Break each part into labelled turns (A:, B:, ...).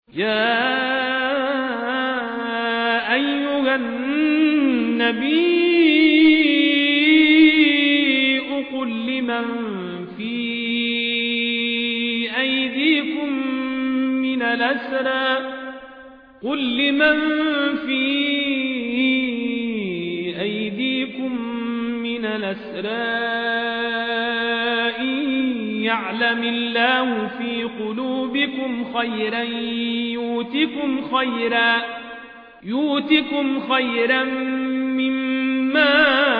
A: يا أيها النبي قل لمن في أيديكم من الأسرى إن يعلم الله في قلوبكم خيرا يؤتكم خيرا مما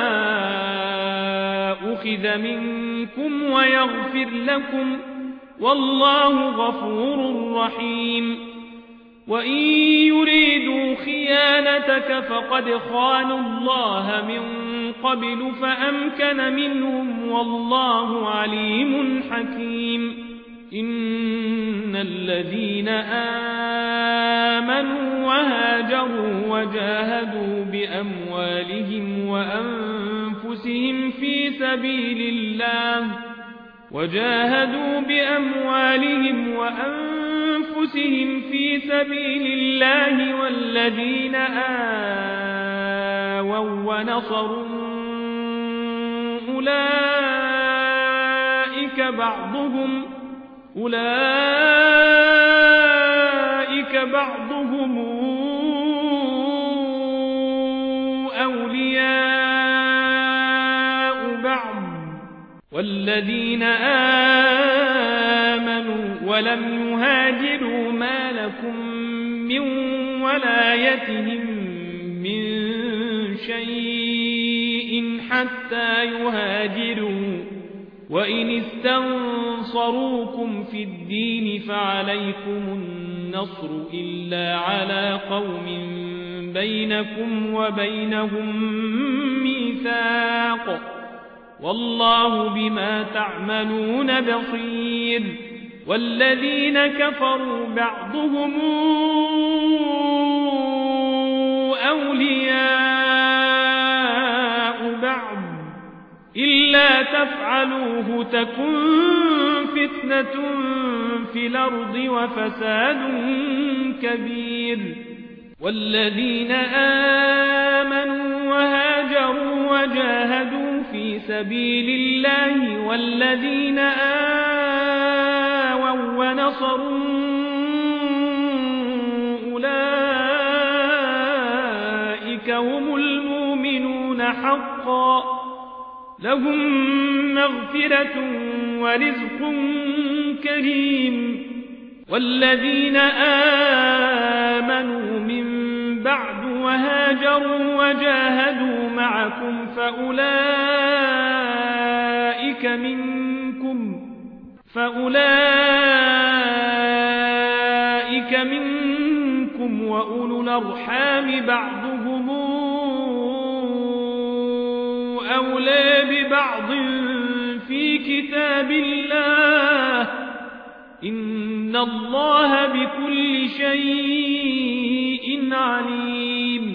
A: أخذ منكم ويغفر لكم والله غفور رحيم. وإن يريدوا خيانتك فقد خانوا الله من قبل فأمكن منهم والله عليم حكيم. إن الذين آمنوا وهاجروا وجاهدوا بأموالهم وأنفسهم في سبيل الله والذين آووا ونصروا أولئك بعضهم أولياء بعض والذين آمنوا ولم يهاجروا ما لكم من ولايتهم من شيء حتى يهاجروا وإن استنصروكم في الدين فعليكم النصر إلا على قوم بينكم وبينهم ميثاق والله بما تعملون بصير. والذين كفروا بعضهم أولياء بعض إلا تفعلوه تكن فتنة في الأرض وفساد كبير. والذين آمنوا وهاجروا وجاهدوا في سبيل الله والذين آووا ونصروا أولئك هم المؤمنون حقا لهم مغفرة ورزق كريم. والذين آمنوا من بعد وهاجروا وجاهدوا معكم فأولئك منكم وأولو الأرحام بعضهم أولى ببعض في كتاب الله إن الله بكل شيء عليم.